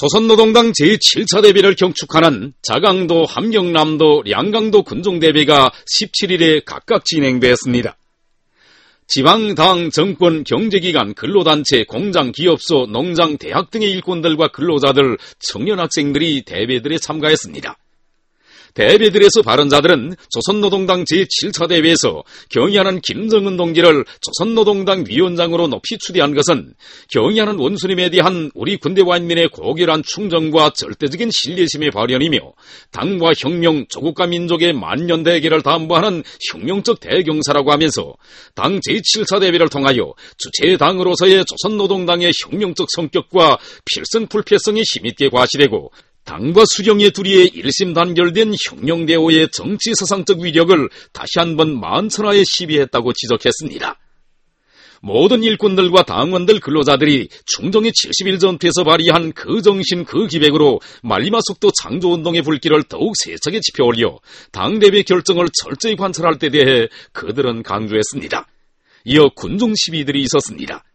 조선노동당 제7차 대회를 경축하는 자강도, 함경남도, 량강도 군종대회가 17일에 각각 진행되었습니다. 지방당, 정권, 경제기관, 근로단체, 공장, 기업소, 농장, 대학 등의 일꾼들과 근로자들, 청년학생들이 대회들에 참가했습니다. 대회들에서 발언자들은 조선노동당 제7차 대회에서 경의하는 김정은 동지를 조선노동당 위원장으로 높이 추대한 것은 경의하는 원수님에 대한 우리 군대와 인민의 고결한 충정과 절대적인 신뢰심의 발현이며 당과 혁명, 조국과 민족의 만년대계를 담보하는 혁명적 대경사라고 하면서 당 제7차 대회를 통하여 주체당으로서의 조선노동당의 혁명적 성격과 필승불패성이 힘있게 과시되고 당과 수령의 둘이의 일심단결된 혁명대오의 정치사상적 위력을 다시 한번 만천하에 시비했다고 지적했습니다. 모든 일꾼들과 당원들, 근로자들이 충정의 70일 전투에서 발휘한 그 정신 그 기백으로 말리마속도 창조운동의 불길을 더욱 세차게 지펴올려 당대회 결정을 철저히 관찰할 때 대해 그들은 강조했습니다. 이어 군중 시비들이 있었습니다.